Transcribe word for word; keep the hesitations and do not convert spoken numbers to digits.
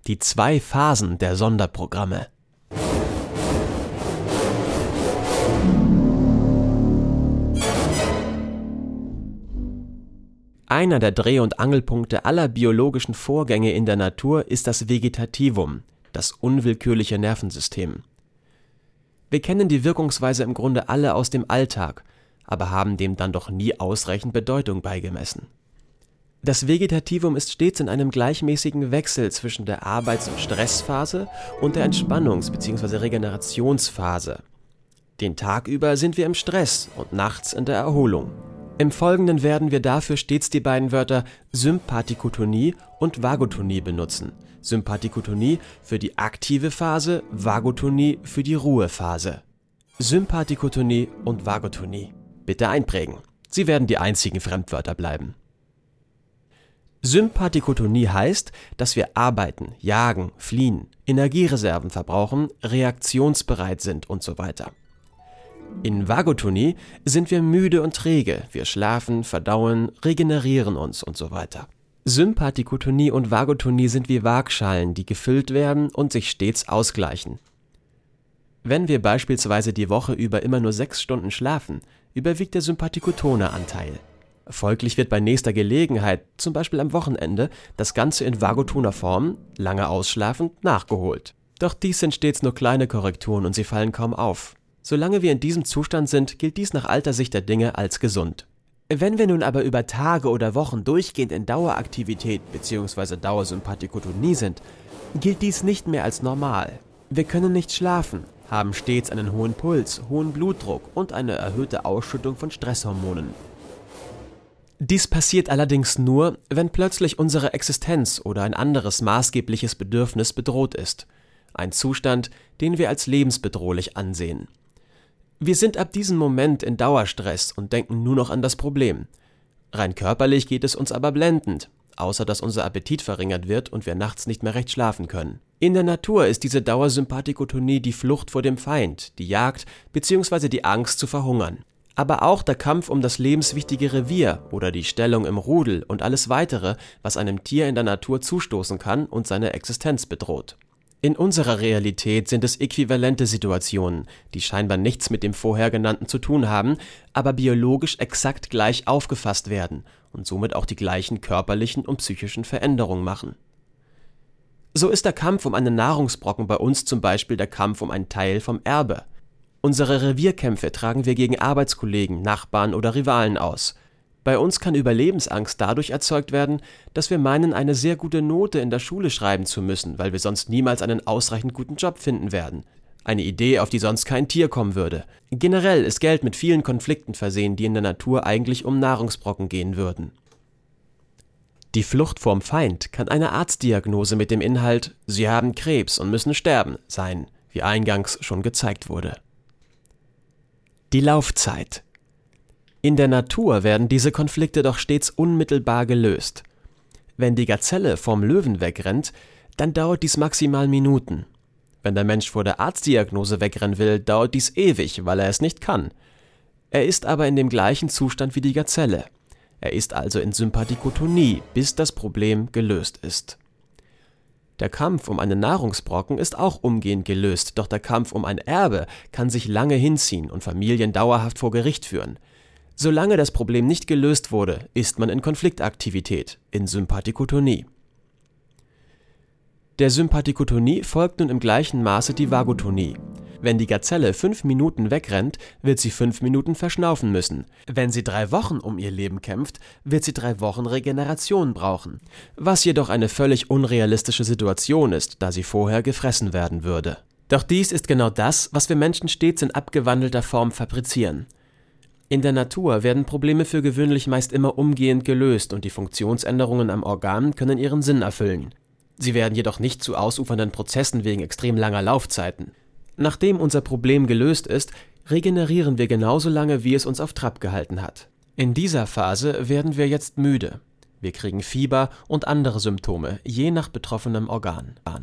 Die zwei Phasen der Sonderprogramme. Einer der Dreh- und Angelpunkte aller biologischen Vorgänge in der Natur ist das Vegetativum, das unwillkürliche Nervensystem. Wir kennen die Wirkungsweise im Grunde alle aus dem Alltag, aber haben dem dann doch nie ausreichend Bedeutung beigemessen. Das Vegetativum ist stets in einem gleichmäßigen Wechsel zwischen der Arbeits- und Stressphase und der Entspannungs- bzw. Regenerationsphase. Den Tag über sind wir im Stress und nachts in der Erholung. Im Folgenden werden wir dafür stets die beiden Wörter Sympathikotonie und Vagotonie benutzen. Sympathikotonie für die aktive Phase, Vagotonie für die Ruhephase. Sympathikotonie und Vagotonie. Bitte einprägen. Sie werden die einzigen Fremdwörter bleiben. Sympathikotonie heißt, dass wir arbeiten, jagen, fliehen, Energiereserven verbrauchen, reaktionsbereit sind und so weiter. In Vagotonie sind wir müde und träge, wir schlafen, verdauen, regenerieren uns und so weiter. Sympathikotonie und Vagotonie sind wie Waagschalen, die gefüllt werden und sich stets ausgleichen. Wenn wir beispielsweise die Woche über immer nur sechs Stunden schlafen, überwiegt der sympathikotone Anteil. Folglich wird bei nächster Gelegenheit, zum Beispiel am Wochenende, das Ganze in vagotoner Form, lange ausschlafend, nachgeholt. Doch dies sind stets nur kleine Korrekturen und sie fallen kaum auf. Solange wir in diesem Zustand sind, gilt dies nach alter Sicht der Dinge als gesund. Wenn wir nun aber über Tage oder Wochen durchgehend in Daueraktivität bzw. Dauersympathikotonie sind, gilt dies nicht mehr als normal. Wir können nicht schlafen, haben stets einen hohen Puls, hohen Blutdruck und eine erhöhte Ausschüttung von Stresshormonen. Dies passiert allerdings nur, wenn plötzlich unsere Existenz oder ein anderes maßgebliches Bedürfnis bedroht ist. Ein Zustand, den wir als lebensbedrohlich ansehen. Wir sind ab diesem Moment in Dauerstress und denken nur noch an das Problem. Rein körperlich geht es uns aber blendend, außer dass unser Appetit verringert wird und wir nachts nicht mehr recht schlafen können. In der Natur ist diese Dauersympathikotonie die Flucht vor dem Feind, die Jagd bzw. die Angst zu verhungern. Aber auch der Kampf um das lebenswichtige Revier oder die Stellung im Rudel und alles weitere, was einem Tier in der Natur zustoßen kann und seine Existenz bedroht. In unserer Realität sind es äquivalente Situationen, die scheinbar nichts mit dem vorher genannten zu tun haben, aber biologisch exakt gleich aufgefasst werden und somit auch die gleichen körperlichen und psychischen Veränderungen machen. So ist der Kampf um einen Nahrungsbrocken bei uns zum Beispiel der Kampf um einen Teil vom Erbe. Unsere Revierkämpfe tragen wir gegen Arbeitskollegen, Nachbarn oder Rivalen aus. Bei uns kann Überlebensangst dadurch erzeugt werden, dass wir meinen, eine sehr gute Note in der Schule schreiben zu müssen, weil wir sonst niemals einen ausreichend guten Job finden werden. Eine Idee, auf die sonst kein Tier kommen würde. Generell ist Geld mit vielen Konflikten versehen, die in der Natur eigentlich um Nahrungsbrocken gehen würden. Die Flucht vorm Feind kann eine Arztdiagnose mit dem Inhalt „Sie haben Krebs und müssen sterben" sein, wie eingangs schon gezeigt wurde. Die Laufzeit. In der Natur werden diese Konflikte doch stets unmittelbar gelöst. Wenn die Gazelle vom Löwen wegrennt, dann dauert dies maximal Minuten. Wenn der Mensch vor der Arztdiagnose wegrennen will, dauert dies ewig, weil er es nicht kann. Er ist aber in dem gleichen Zustand wie die Gazelle. Er ist also in Sympathikotonie, bis das Problem gelöst ist. Der Kampf um einen Nahrungsbrocken ist auch umgehend gelöst, doch der Kampf um ein Erbe kann sich lange hinziehen und Familien dauerhaft vor Gericht führen. Solange das Problem nicht gelöst wurde, ist man in Konfliktaktivität, in Sympathikotonie. Der Sympathikotonie folgt nun im gleichen Maße die Vagotonie. Wenn die Gazelle fünf Minuten wegrennt, wird sie fünf Minuten verschnaufen müssen. Wenn sie drei Wochen um ihr Leben kämpft, wird sie drei Wochen Regeneration brauchen. Was jedoch eine völlig unrealistische Situation ist, da sie vorher gefressen werden würde. Doch dies ist genau das, was wir Menschen stets in abgewandelter Form fabrizieren. In der Natur werden Probleme für gewöhnlich meist immer umgehend gelöst und die Funktionsänderungen am Organ können ihren Sinn erfüllen. Sie werden jedoch nicht zu ausufernden Prozessen wegen extrem langer Laufzeiten. Nachdem unser Problem gelöst ist, regenerieren wir genauso lange, wie es uns auf Trab gehalten hat. In dieser Phase werden wir jetzt müde. Wir kriegen Fieber und andere Symptome, je nach betroffenem Organ.